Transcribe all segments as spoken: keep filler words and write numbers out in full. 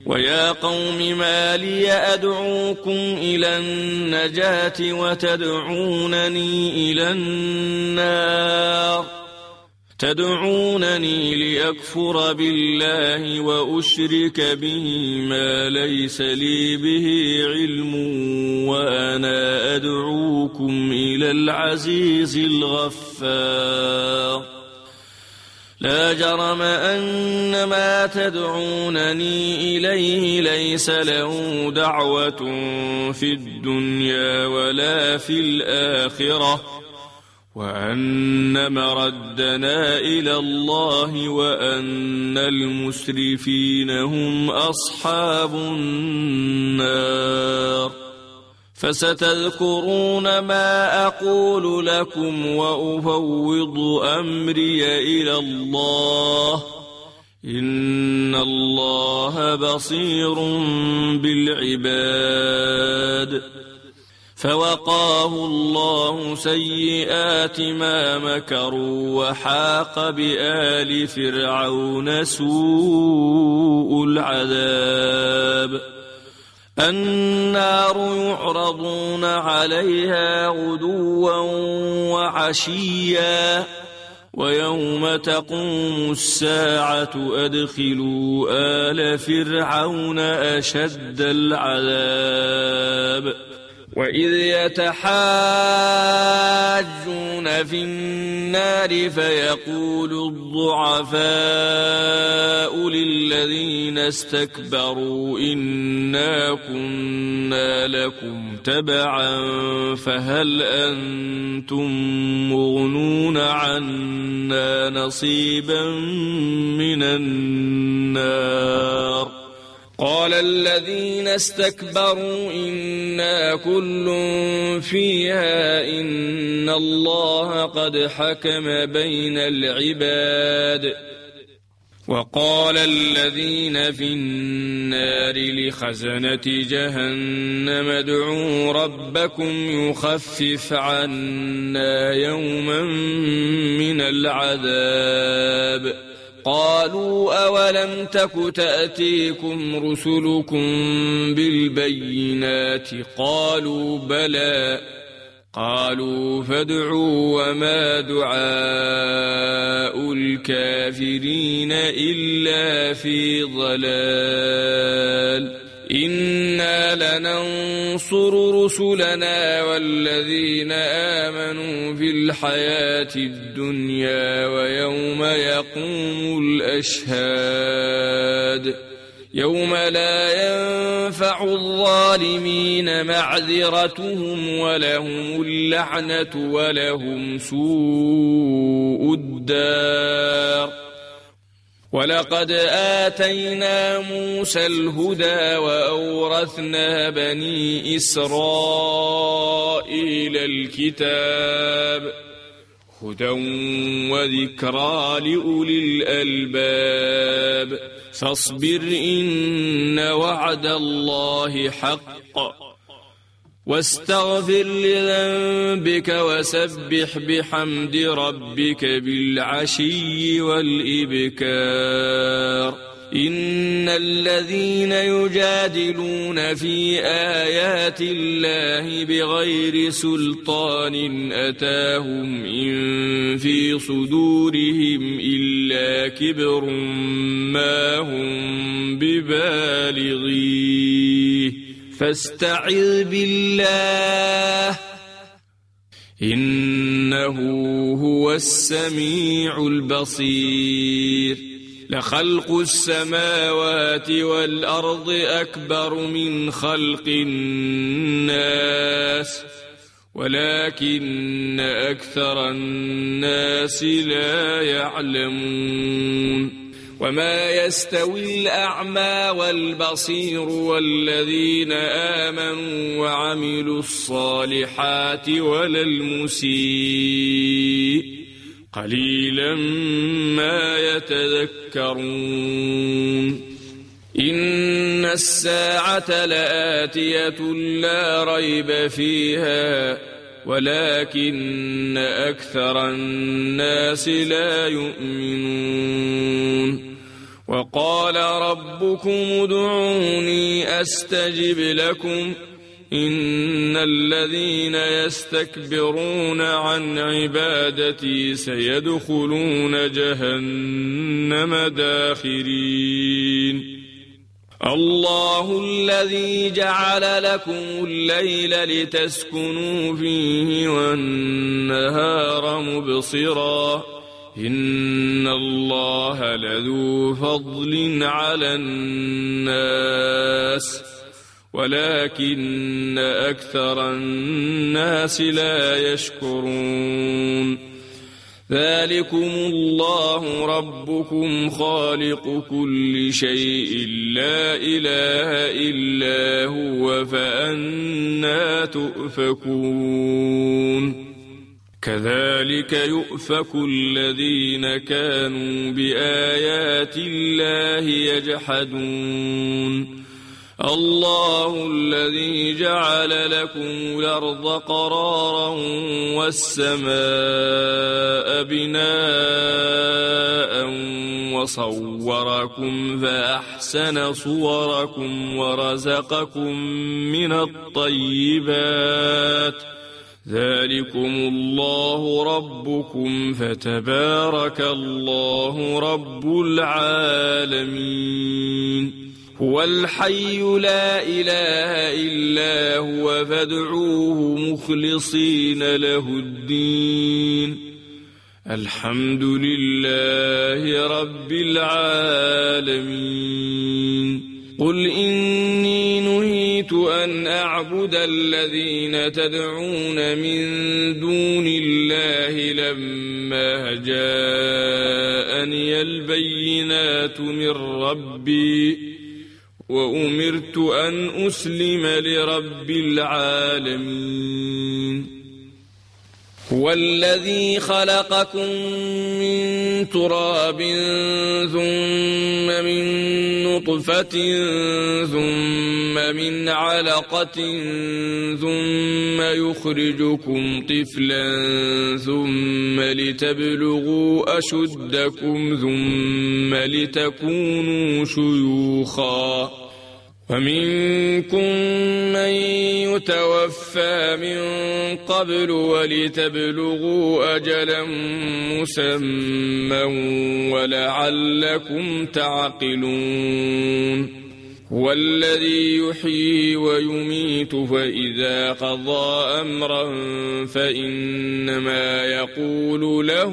ويا قوم ما لي أدعوكم إلى النجاة وتدعونني إلى النار تدعونني لأكفر بالله وأشرك به ما ليس لي به علم وأنا أدعوكم إلى العزيز الغفار لا جرم أن ما تدعونني إليه ليس له دعوة في الدنيا ولا في الآخرة وأن مردنا إلى الله وأن المسرفين هم أصحاب النار فستذكرون ما أقول لكم وأفوض أمري إلى الله إن الله بصير بالعباد فوقاه الله سيئات ما مكروا وحاق بآل فرعون سوء العذاب النار يعرضون عليها غدوا وعشيا ويوم تقوم الساعة أدخلوا آل فرعون أشد العذاب وإذ يتحاجون في النار فيقول الضعفاء للذين استكبروا إنا كنا لكم تبعا فهل أنتم مغنون عنا نصيبا من النار قال الذين استكبروا إنا كل فيها إن الله قد حكم بين العباد وقال الذين في النار لخزنة جهنم ادعوا ربكم يخفف عنا يوما من العذاب قالوا أولم تك تأتيكم رسلكم بالبينات قالوا بلى قالوا فادعوا وما دعاء الكافرين إلا في ضلال إنا لننصر رسلنا والذين آمنوا في الحياة الدنيا ويوم يقوم الأشهاد يوم لا ينفع الظالمين معذرتهم ولهم اللعنة ولهم سوء الدار ولقد آتينا موسى الهدى وأورثنا بني إسرائيل الكتاب هدى وذكرى لأولي الألباب فاصبر إن وعد الله حق واستغفر لذنبك وسبح بحمد ربك بالعشي والإبكار إن الذين يجادلون في آيات الله بغير سلطان أتاهم إن في صدورهم إلا كبر ما هم ببالغيه فاستعذ بالله إنه هو السميع البصير لخلق السماوات والأرض أكبر من خلق الناس ولكن أكثر الناس لا يعلمون وما يستوي الأعمى والبصير والذين آمنوا وعملوا الصالحات ولا المسيء قليلا ما يتذكرون إن الساعة لآتية لا ريب فيها ولكن أكثر الناس لا يؤمنون وقال ربكم ادعوني أستجب لكم إن الذين يستكبرون عن عبادتي سيدخلون جهنم داخرين الله الذي جعل لكم الليل لتسكنوا فيه والنهار مبصرا إن الله لذو فضل على الناس ولكن أكثر الناس لا يشكرون ذلكم الله ربكم خالق كل شيء لا إله إلا هو فأنى تؤفكون كذلك يؤفك الذين كانوا بآيات الله يجحدون الله الذي جعل لكم الأرض قرارا والسماء بناء وصوركم فأحسن صوركم ورزقكم من الطيبات ذلكم الله ربكم فتبارك الله رب العالمين هو الحي لا إله إلا هو فادعوه مخلصين له الدين الحمد لله رب العالمين قل إني نهيت أن أعبد الذين تدعون من دون الله لما جاءني البينات من ربي وأمرت أن أسلم لرب العالمين هو الذي خلقكم من تراب ثم من نطفة ثم من علقة ثم يخرجكم طفلا ثم لتبلغوا أشدكم ثم لتكونوا شيوخا ومنكم من يتوفى من قبل ولتبلغوا أجلا مسمى ولعلكم تعقلون هو الذي يحيي ويميت فإذا قضى أمرا فإنما يقول له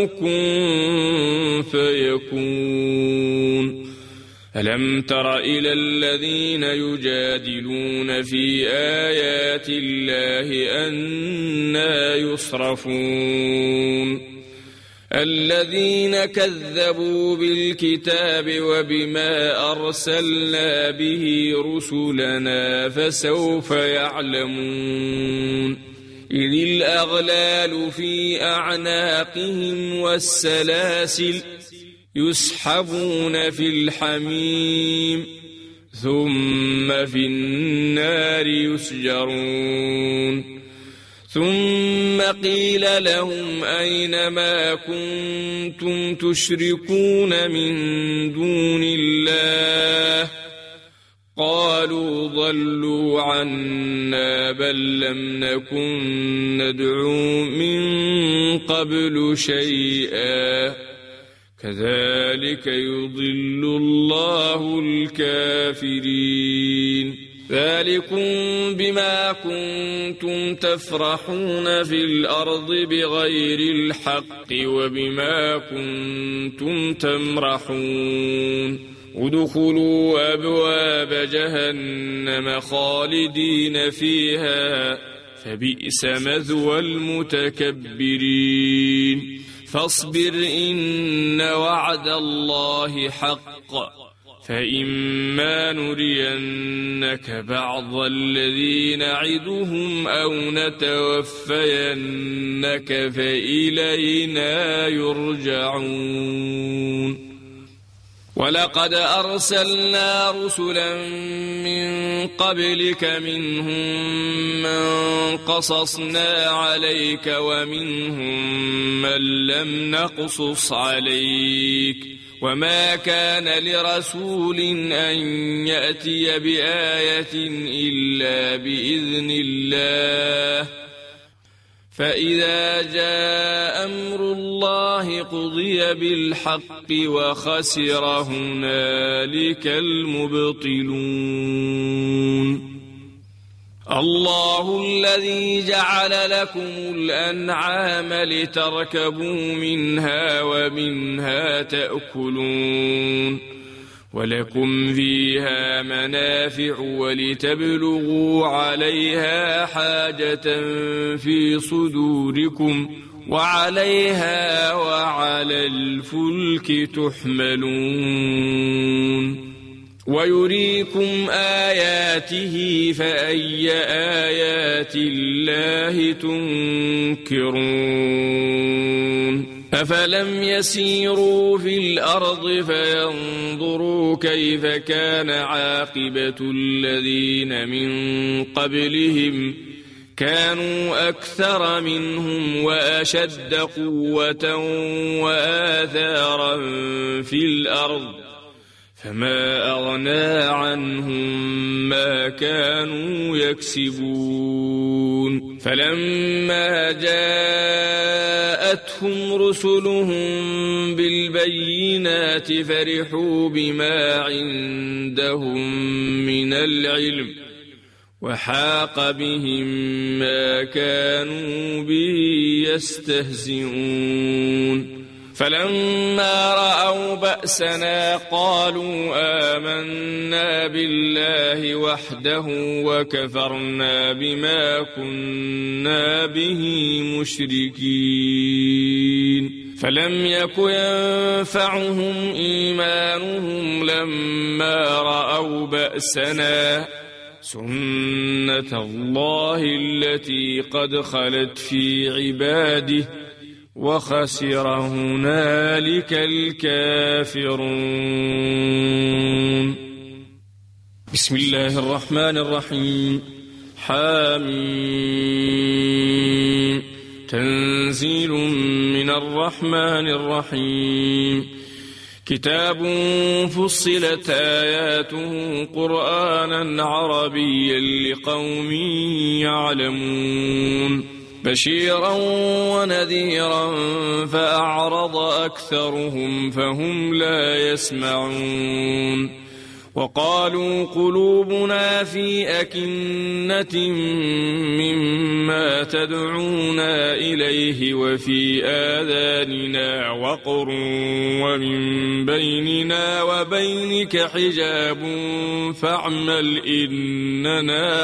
كن فيكون ألم تر إلى الذين يجادلون في آيات الله أنى يصرفون الذين كذبوا بالكتاب وبما أرسلنا به رسلنا فسوف يعلمون إذ الأغلال في أعناقهم والسلاسل يسحبون في الحميم ثم في النار يسجرون ثم قيل لهم أين ما كنتم تشركون من دون الله قالوا ضلوا عنا بل لم نكن ندعو من قبل شيئا كذلك يضل الله الكافرين ذلكم بما كنتم تفرحون في الأرض بغير الحق وبما كنتم تمرحون ادخلوا أبواب جهنم خالدين فيها فبئس مثوى المتكبرين فاصبر إن وعد الله حق فإما نرينك بعض الذي نعدهم أو نتوفينك فإلينا يرجعون ولقد أرسلنا رسلا من قبلك منهم من قصصنا عليك ومنهم من لم نقصص عليك وما كان لرسول أن يأتي بآية إلا بإذن الله فإذا جاء أمر الله قضي بالحق وخسر هنالك المبطلون الله الذي جعل لكم الأنعام لتركبوا منها ومنها تأكلون ولكم فيها منافع ولتبلغوا عليها حاجة في صدوركم وعليها وعلى الفلك تحملون ويريكم آياته فأي آيات الله تنكرون أفلم يسيروا في الأرض فينظروا كيف كان عاقبة الذين من قبلهم كانوا أكثر منهم وأشد قوة وآثارا في الأرض فما أغنى عنهم ما كانوا يكسبون فلما جاءتهم رسلهم بالبينات فرحوا بما عندهم من العلم وحاق بهم ما كانوا به يستهزئون فلما رأوا بأسنا قالوا آمنا بالله وحده وكفرنا بما كنا به مشركين فلم يك ينفعهم إيمانهم لما رأوا بأسنا سنة الله التي قد خلت في عباده وخسر هنالك الكافرون بسم الله الرحمن الرحيم حاميم تنزيل من الرحمن الرحيم كتاب فصلت آياته قرآنا عربيا لقوم يعلمون بشيرا ونذيرا فأعرض أكثرهم فهم لا يسمعون وقالوا قلوبنا في أكنة مما تدعونا إليه وفي آذاننا وقر ومن بيننا وبينك حجاب فاعمل إننا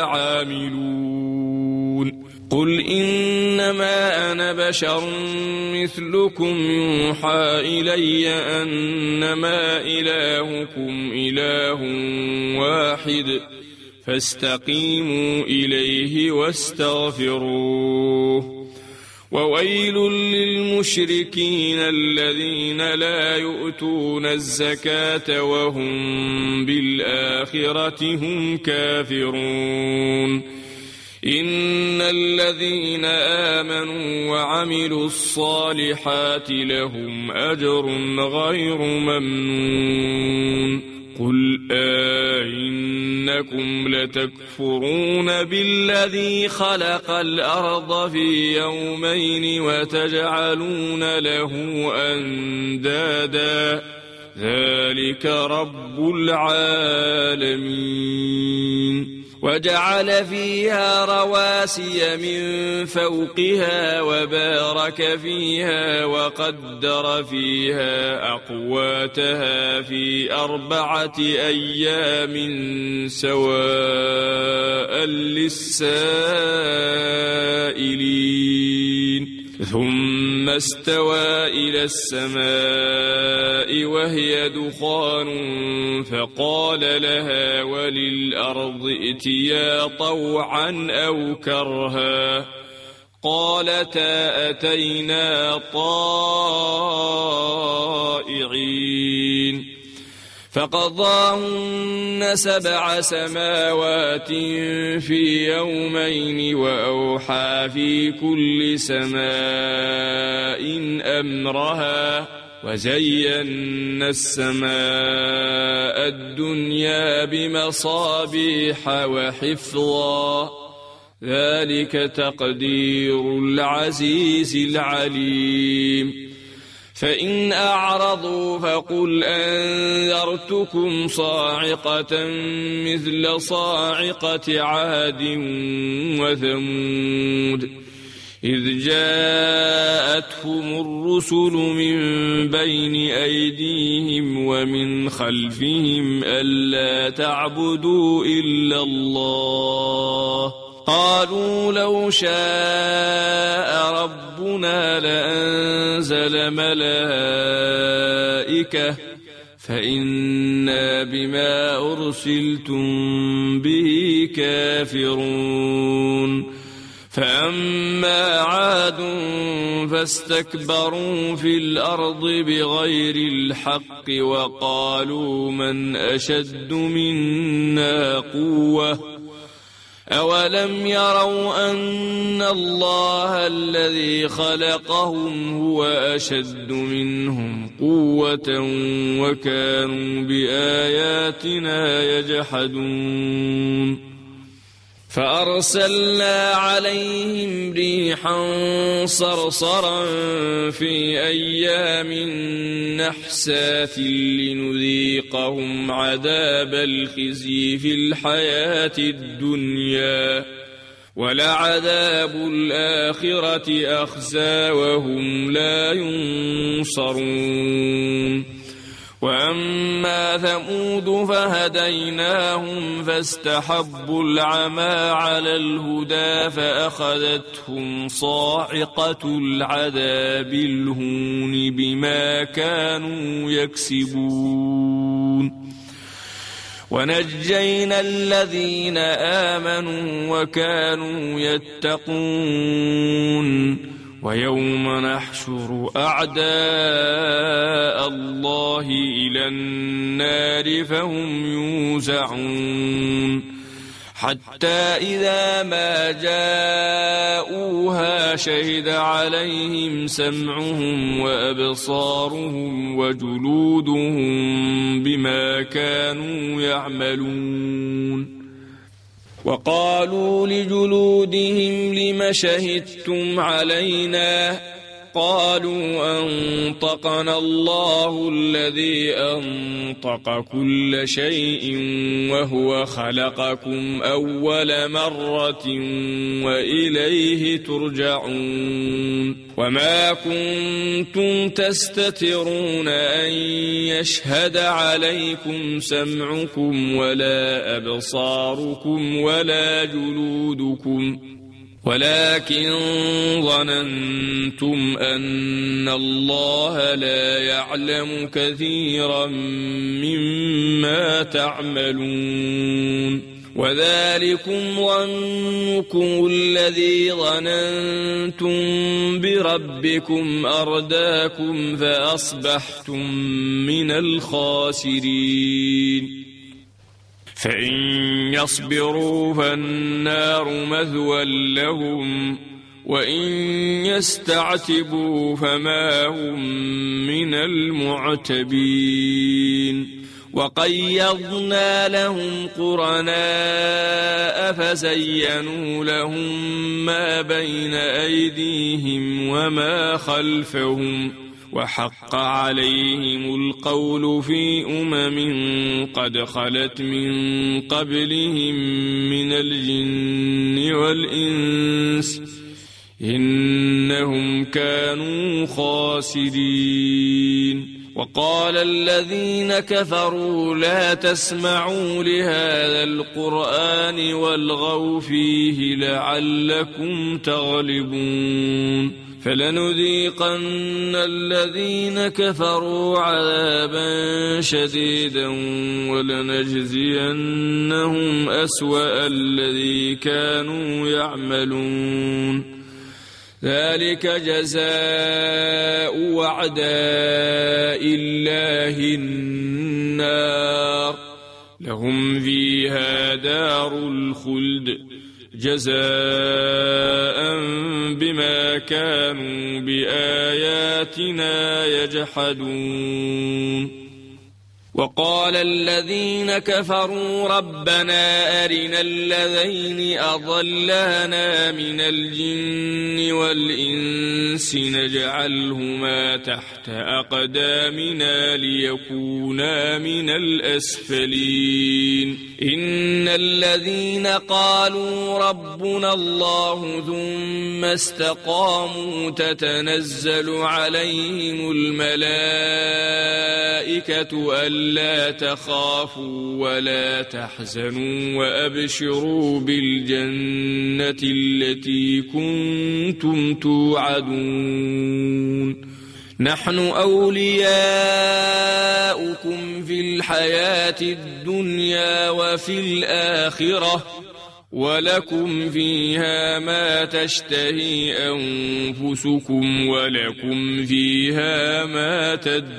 عاملون قل إنما أنا بشر مثلكم يوحى إلي أنما إلهكم إله واحد فاستقيموا إليه واستغفروه وويل للمشركين الذين لا يؤتون الزكاة وهم بالآخرة هم كافرون إن الذين آمنوا وعملوا الصالحات لهم أجر غير ممنون قل أئنكم لتكفرون بالذي خلق الأرض في يومين وتجعلون له أندادا ذلك رب العالمين وجعل فيها رواسي من فوقها وبارك فيها وقدر فيها أقواتها في أربعة أيام سواء للسائلين ثم استوى إلى السماء وهي دخان فقال لها وللأرض ائتيا طوعا أو كرها قالتا أتينا طائعين فقضاهن سبع سماوات في يومين وأوحى في كل سماء أمرها وزينا السماء الدنيا بمصابيح وحفظا ذلك تقدير العزيز العليم فإن أعرضوا فقل أنذرتكم صاعقة مثل صاعقة عاد وثمود إذ جاءتهم الرسل من بين أيديهم ومن خلفهم ألا تعبدوا إلا الله قالوا لو شاء ربنا لأنزل ملائكة فإنا بما أرسلتم به كافرون فأما عاد فاستكبروا في الأرض بغير الحق وقالوا من أشد منا قوة أولم يروا أن الله الذي خلقهم هو أشد منهم قوة وكانوا بآياتنا يجحدون فأرسلنا عليهم ريحا صرصرا في أيام نحسات لنذيقهم عذاب الخزي في الحياة الدنيا ولعذاب الآخرة أخزى وهم لا ينصرون وأما ثمود فهديناهم فاستحبوا العمى على الهدى فأخذتهم صاعقة العذاب الهون بما كانوا يكسبون ونجينا الذين آمنوا وكانوا يتقون ويوم نحشر أعداء الله إلى النار فهم يوزعون حتى إذا ما جاءوها شهد عليهم سمعهم وأبصارهم وجلودهم بما كانوا يعملون وقالوا لجلودهم لم شهدتم علينا قالوا أنطقنا الله الذي أنطق كل شيء وهو خلقكم أول مرة وإليه ترجعون وما كنتم تستترون أن يشهد عليكم سمعكم ولا أبصاركم ولا جلودكم ولكن ظننتم أن الله لا يعلم كثيرا مما تعملون وذلكم ظنكم الذي ظننتم بربكم أرداكم فأصبحتم من الخاسرين فإن يصبروا فالنار مثوى لهم وإن يستعتبوا فما هم من المعتبين وقيضنا لهم قرناء فزينوا لهم ما بين أيديهم وما خلفهم وحق عليهم القول في أمم قد خلت من قبلهم من الجن والإنس إنهم كانوا خاسرين وقال الذين كفروا لا تسمعوا لهذا القرآن والغوا فيه لعلكم تغلبون فلنذيقن الذين كفروا عذابا شديدا ولنجزينهم أسوأ الذي كانوا يعملون ذلك جزاء أعداء الله النار لهم فيها دار الخلد جزاء بما كانوا بآياتنا يجحدون. وقال الذين كفروا ربنا أرنا الذين أضلانا من الجن والإنس نجعلهما تحت أقدامنا ليكونا من الأسفلين. إن الذين قالوا ربنا الله ثم استقاموا تتنزل عليهم الملائكة ألا لا تخافوا ولا تحزنوا وأبشروا بالجنة التي كنتم توعدون. نحن أولياؤكم في الحياة الدنيا وفي الآخرة ولكم فيها ما تشتهي أنفسكم ولكم فيها ما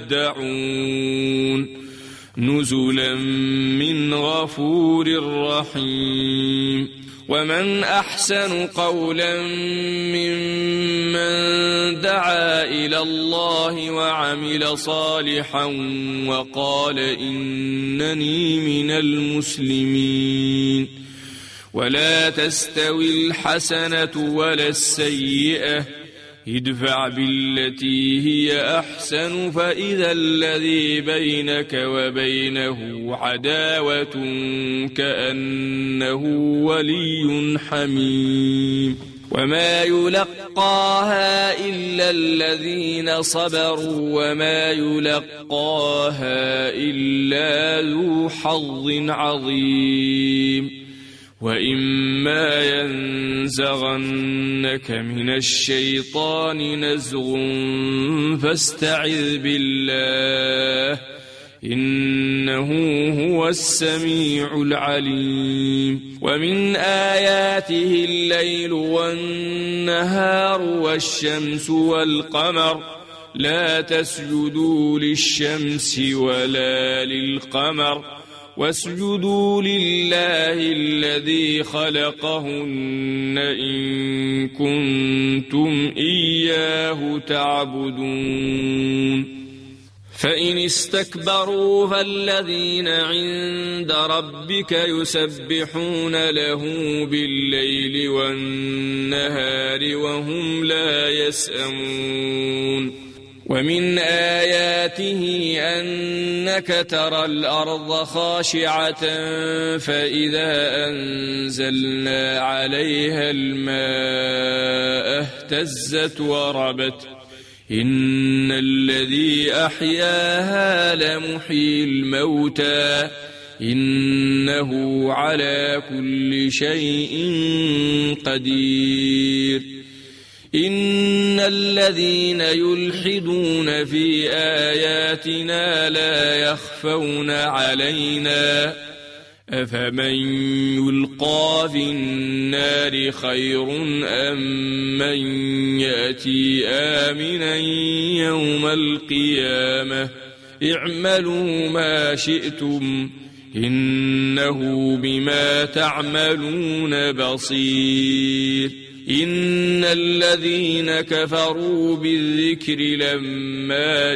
تدعون نزلا من غفور رحيم. ومن أحسن قولا ممن دعا إلى الله وعمل صالحا وقال إنني من المسلمين. ولا تستوي الحسنة ولا السيئة ادفع بالتي هي أحسن فإذا الذي بينك وبينه عداوة كأنه ولي حميم. وما يلقاها إلا الذين صبروا وما يلقاها إلا ذو حظ عظيم. وإما ينزغنك من الشيطان نزغ فاستعذ بالله إنه هو السميع العليم. ومن آياته الليل والنهار والشمس والقمر لا تسجدوا للشمس ولا للقمر واسجدوا لله الذي خلقهن إن كنتم إياه تعبدون. فإن استكبروا فالذين عند ربك يسبحون له بالليل والنهار وهم لا يسأمون. ومن آياته أنك ترى الأرض خاشعة فإذا أنزلنا عليها الماء اهتزت وربت إن الذي أحياها لمحيي الموتى إنه على كل شيء قدير. إن الذين يلحدون في آياتنا لا يخفون علينا أفمن يلقى في النار خير أم من يأتي آمنا يوم القيامة اعملوا ما شئتم إنه بما تعملون بصير. إن الذين كفروا بالذكر لما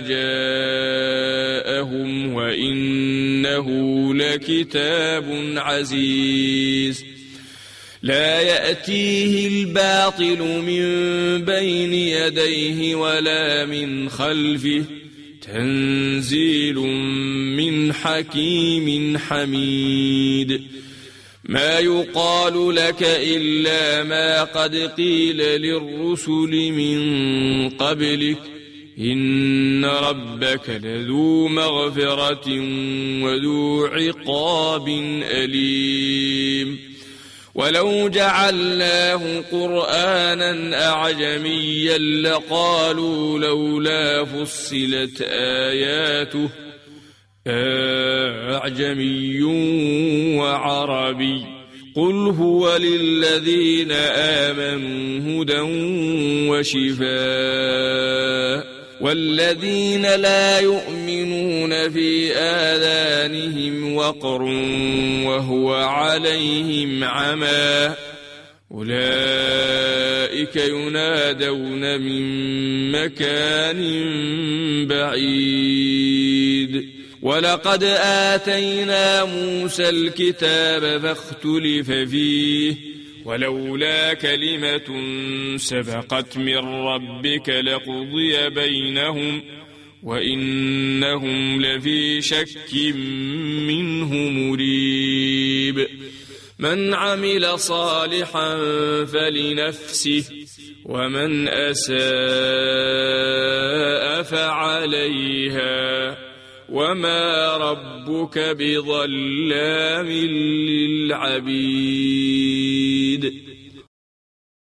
جاءهم وإنه لكتاب عزيز لا يأتيه الباطل من بين يديه ولا من خلفه تنزيل من حكيم حميد. ما يقال لك إلا ما قد قيل للرسل من قبلك إن ربك لذو مغفرة وذو عقاب أليم. ولو جعلناه قرآنا أعجميا لقالوا لولا فصلت آياته أعجمي وعربي قل هو للذين آمنوا هدى وشفاء والذين لا يؤمنون في آذانهم وقر وهو عليهم عمى أولئك ينادون من مكان بعيد ولقد آتينا موسى الكتاب فاختلف فيه ولولا كلمة سبقت من ربك لقضي بينهم وإنهم لفي شك منه مريب من عمل صالحا فلنفسه ومن أساء فعليها وما ربك بظلام للعبيد